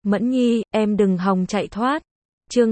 Mẫn Nhi, em đừng hòng chạy thoát. Chương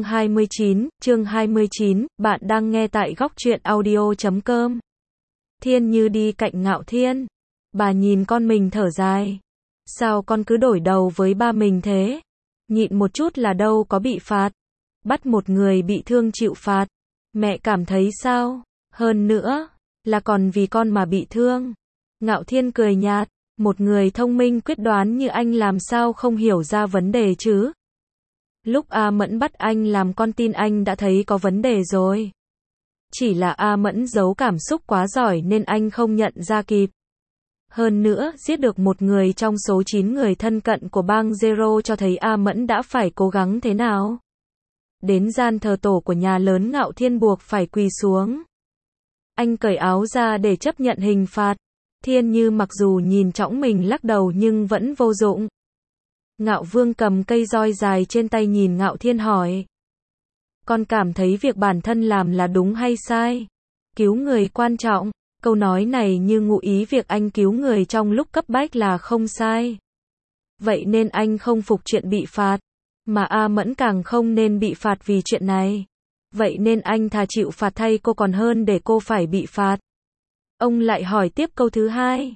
29, bạn đang nghe tại góc truyện audio.com. Thiên Như đi cạnh Ngạo Thiên. Bà nhìn con mình thở dài. Sao con cứ đổi đầu với ba mình thế? Nhịn một chút là đâu có bị phạt. Bắt một người bị thương chịu phạt. Mẹ cảm thấy sao? Hơn nữa, là còn vì con mà bị thương. Ngạo Thiên cười nhạt. Một người thông minh quyết đoán như anh làm sao không hiểu ra vấn đề chứ? Lúc A Mẫn bắt anh làm con tin anh đã thấy có vấn đề rồi. Chỉ là A Mẫn giấu cảm xúc quá giỏi nên anh không nhận ra kịp. Hơn nữa, giết được một người trong số 9 người thân cận của bang Zero cho thấy A Mẫn đã phải cố gắng thế nào. Đến gian thờ tổ của nhà lớn Ngạo Thiên buộc phải quỳ xuống. Anh cởi áo ra để chấp nhận hình phạt. Thiên Như mặc dù nhìn trõng mình lắc đầu nhưng vẫn vô dụng. Ngạo Vương cầm cây roi dài trên tay nhìn Ngạo Thiên hỏi. Con cảm thấy việc bản thân làm là đúng hay sai? Cứu người quan trọng. Câu nói này như ngụ ý việc anh cứu người trong lúc cấp bách là không sai. Vậy nên anh không phục chuyện bị phạt. Mà A Mẫn càng không nên bị phạt vì chuyện này. Vậy nên anh thà chịu phạt thay cô còn hơn để cô phải bị phạt. Ông lại hỏi tiếp câu thứ hai.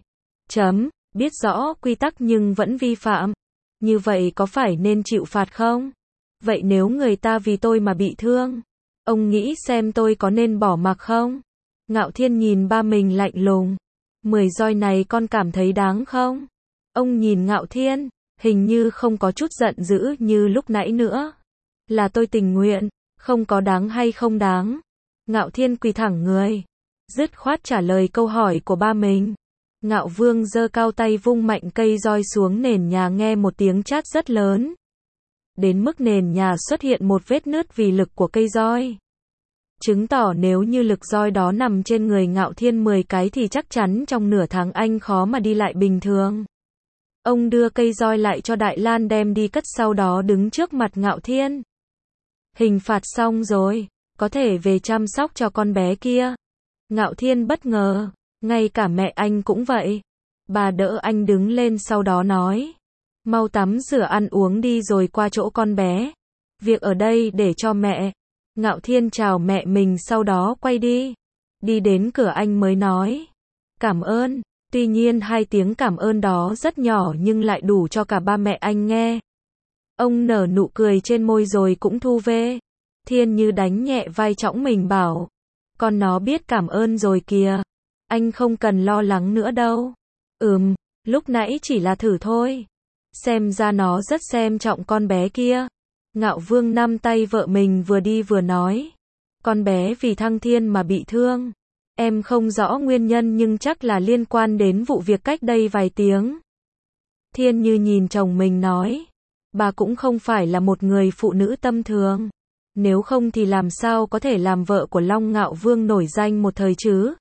Biết rõ quy tắc nhưng vẫn vi phạm. Như vậy có phải nên chịu phạt không? Vậy nếu người ta vì tôi mà bị thương, ông nghĩ xem tôi có nên bỏ mặc không? Ngạo Thiên nhìn ba mình lạnh lùng. 10 roi này con cảm thấy đáng không? Ông nhìn Ngạo Thiên, hình như không có chút giận dữ như lúc nãy nữa. Là tôi tình nguyện, không có đáng hay không đáng. Ngạo Thiên quỳ thẳng người, dứt khoát trả lời câu hỏi của ba mình. Ngạo Vương giơ cao tay vung mạnh cây roi xuống nền nhà nghe một tiếng chát rất lớn. Đến mức nền nhà xuất hiện một vết nứt vì lực của cây roi. Chứng tỏ nếu như lực roi đó nằm trên người Ngạo Thiên 10 cái thì chắc chắn trong nửa tháng anh khó mà đi lại bình thường. Ông đưa cây roi lại cho Đại Lan đem đi cất sau đó đứng trước mặt Ngạo Thiên. Hình phạt xong rồi, có thể về chăm sóc cho con bé kia. Ngạo Thiên bất ngờ, ngay cả mẹ anh cũng vậy. Bà đỡ anh đứng lên sau đó nói. Mau tắm rửa ăn uống đi rồi qua chỗ con bé. Việc ở đây để cho mẹ. Ngạo Thiên chào mẹ mình sau đó quay đi. Đi đến cửa anh mới nói. Cảm ơn. Tuy nhiên 2 tiếng cảm ơn đó rất nhỏ nhưng lại đủ cho cả ba mẹ anh nghe. Ông nở nụ cười trên môi rồi cũng thu về. Thiên Như đánh nhẹ vai trõng mình bảo. Con nó biết cảm ơn rồi kìa. Anh không cần lo lắng nữa đâu. Lúc nãy chỉ là thử thôi. Xem ra nó rất xem trọng con bé kia. Ngạo Vương nắm tay vợ mình vừa đi vừa nói. Con bé vì Thăng Thiên mà bị thương. Em không rõ nguyên nhân nhưng chắc là liên quan đến vụ việc cách đây vài tiếng. Thiên Như nhìn chồng mình nói. Bà cũng không phải là một người phụ nữ tâm thường. Nếu không thì làm sao có thể làm vợ của Long Ngạo Vương nổi danh một thời chứ?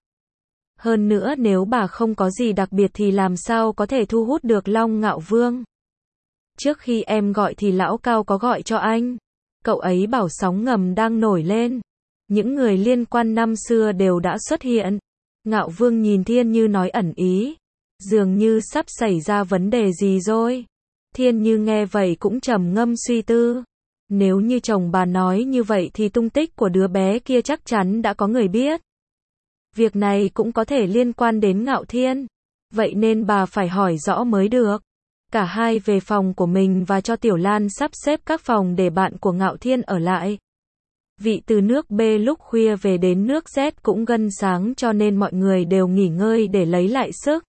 Hơn nữa nếu bà không có gì đặc biệt thì làm sao có thể thu hút được Long Ngạo Vương? Trước khi em gọi thì lão Cao có gọi cho anh. Cậu ấy bảo sóng ngầm đang nổi lên. Những người liên quan năm xưa đều đã xuất hiện. Ngạo Vương nhìn Thiên Như nói ẩn ý. Dường như sắp xảy ra vấn đề gì rồi. Thiên Như nghe vậy cũng trầm ngâm suy tư. Nếu như chồng bà nói như vậy thì tung tích của đứa bé kia chắc chắn đã có người biết. Việc này cũng có thể liên quan đến Ngạo Thiên. Vậy nên bà phải hỏi rõ mới được. Cả hai về phòng của mình và cho Tiểu Lan sắp xếp các phòng để bạn của Ngạo Thiên ở lại. Vị từ nước B lúc khuya về đến nước Z cũng gần sáng cho nên mọi người đều nghỉ ngơi để lấy lại sức.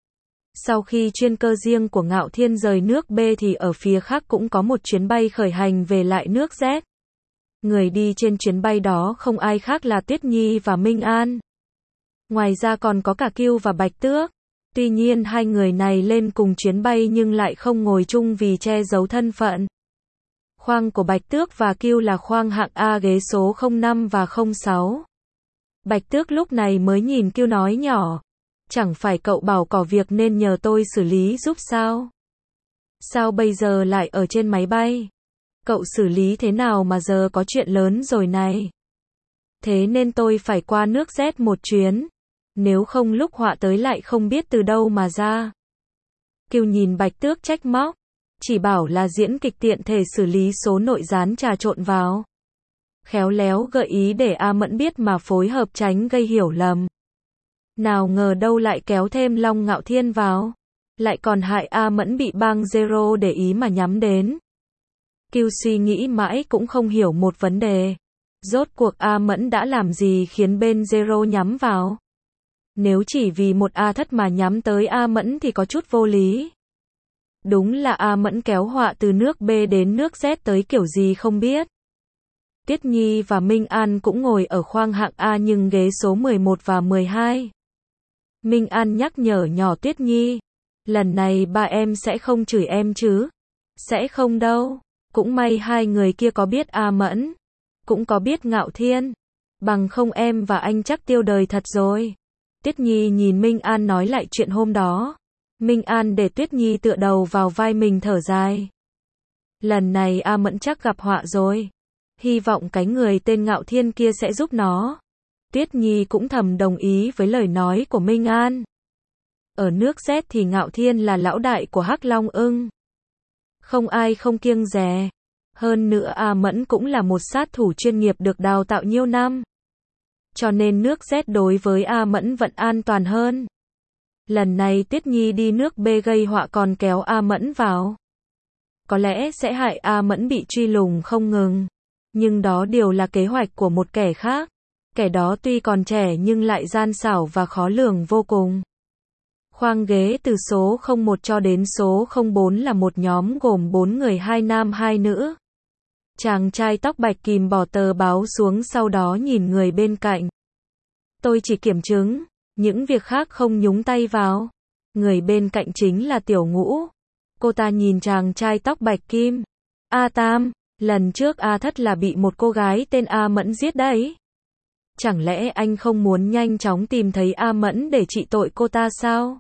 Sau khi chuyên cơ riêng của Ngạo Thiên rời nước B thì ở phía khác cũng có một chuyến bay khởi hành về lại nước Z. Người đi trên chuyến bay đó không ai khác là Tuyết Nhi và Minh An. Ngoài ra còn có cả Kiêu và Bạch Tước. Tuy nhiên 2 người này lên cùng chuyến bay nhưng lại không ngồi chung vì che giấu thân phận. Khoang của Bạch Tước và Kiêu là khoang hạng A ghế số 05 và 06. Bạch Tước lúc này mới nhìn Kiêu nói nhỏ. Chẳng phải cậu bảo có việc nên nhờ tôi xử lý giúp sao? Sao bây giờ lại ở trên máy bay? Cậu xử lý thế nào mà giờ có chuyện lớn rồi này? Thế nên tôi phải qua nước Z một chuyến. Nếu không lúc họa tới lại không biết từ đâu mà ra. Kiều nhìn Bạch Tước trách móc. chỉ bảo là diễn kịch tiện thể xử lý số nội gián trà trộn vào. Khéo léo gợi ý để A Mẫn biết mà phối hợp tránh gây hiểu lầm. Nào ngờ đâu lại kéo thêm Long Ngạo Thiên vào. Lại còn hại A Mẫn bị bang Zero để ý mà nhắm đến. Kiều suy nghĩ mãi cũng không hiểu một vấn đề. Rốt cuộc A Mẫn đã làm gì khiến bên Zero nhắm vào? Nếu chỉ vì một A Thất mà nhắm tới A Mẫn thì có chút vô lý. Đúng là A Mẫn kéo họa từ nước B đến nước Z tới kiểu gì không biết. Tiết Nhi và Minh An cũng ngồi ở khoang hạng A nhưng ghế số 11 và 12. Minh An nhắc nhở nhỏ Tuyết Nhi. Lần này ba em sẽ không chửi em chứ? Sẽ không đâu. Cũng may hai người kia có biết A Mẫn. Cũng có biết Ngạo Thiên. Bằng không em và anh chắc tiêu đời thật rồi. Tuyết Nhi nhìn Minh An nói lại chuyện hôm đó. Minh An để Tuyết Nhi tựa đầu vào vai mình thở dài. Lần này A Mẫn chắc gặp họa rồi. Hy vọng cái người tên Ngạo Thiên kia sẽ giúp nó. Tuyết Nhi cũng thầm đồng ý với lời nói của Minh An. Ở nước Z thì Ngạo Thiên là lão đại của Hắc Long Ưng. Không ai không kiêng dè. Hơn nữa A Mẫn cũng là một sát thủ chuyên nghiệp được đào tạo nhiều năm. Cho nên nước Z đối với A Mẫn vẫn an toàn hơn. Lần này Tuyết Nhi đi nước B gây họa còn kéo A Mẫn vào. Có lẽ sẽ hại A Mẫn bị truy lùng không ngừng. Nhưng đó đều là kế hoạch của một kẻ khác. Kẻ đó tuy còn trẻ nhưng lại gian xảo và khó lường vô cùng. Khoang ghế từ số 01 cho đến số 04 là một nhóm gồm 4 người, 2 nam 2 nữ. Chàng trai tóc bạch kìm bỏ tờ báo xuống sau đó nhìn người bên cạnh. Tôi chỉ kiểm chứng, những việc khác không nhúng tay vào. Người bên cạnh chính là Tiểu Ngũ. Cô ta nhìn chàng trai tóc bạch kim. A Tam, lần trước A Thất là bị một cô gái tên A Mẫn giết đấy. Chẳng lẽ anh không muốn nhanh chóng tìm thấy A Mẫn để trị tội cô ta sao?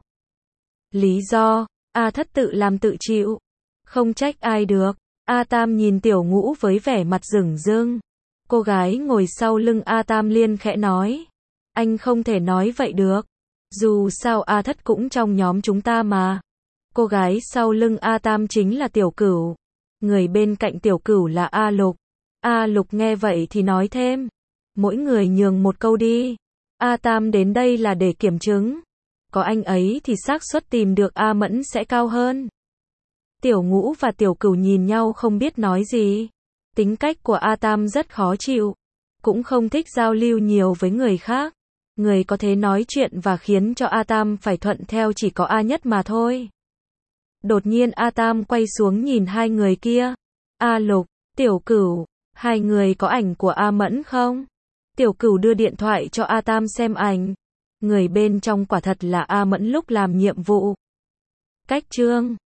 Lý do, A Thất tự làm tự chịu. Không trách ai được. A Tam nhìn Tiểu Ngũ với vẻ mặt rửng rưng. Cô gái ngồi sau lưng A Tam liên khẽ nói. Anh không thể nói vậy được. Dù sao A Thất cũng trong nhóm chúng ta mà. Cô gái sau lưng A Tam chính là Tiểu Cửu. Người bên cạnh Tiểu Cửu là A Lục. A Lục nghe vậy thì nói thêm. Mỗi người nhường một câu đi. A Tam đến đây là để kiểm chứng. Có anh ấy thì xác suất tìm được A Mẫn sẽ cao hơn. Tiểu Ngũ và Tiểu Cửu nhìn nhau không biết nói gì. Tính cách của A Tam rất khó chịu. Cũng không thích giao lưu nhiều với người khác. Người có thể nói chuyện và khiến cho A Tam phải thuận theo chỉ có A Nhất mà thôi. Đột nhiên A Tam quay xuống nhìn hai người kia. A Lục, Tiểu Cửu, hai người có ảnh của A Mẫn không? Tiểu Cửu đưa điện thoại cho A Tam xem ảnh. Người bên trong quả thật là A Mẫn lúc làm nhiệm vụ. Cách chương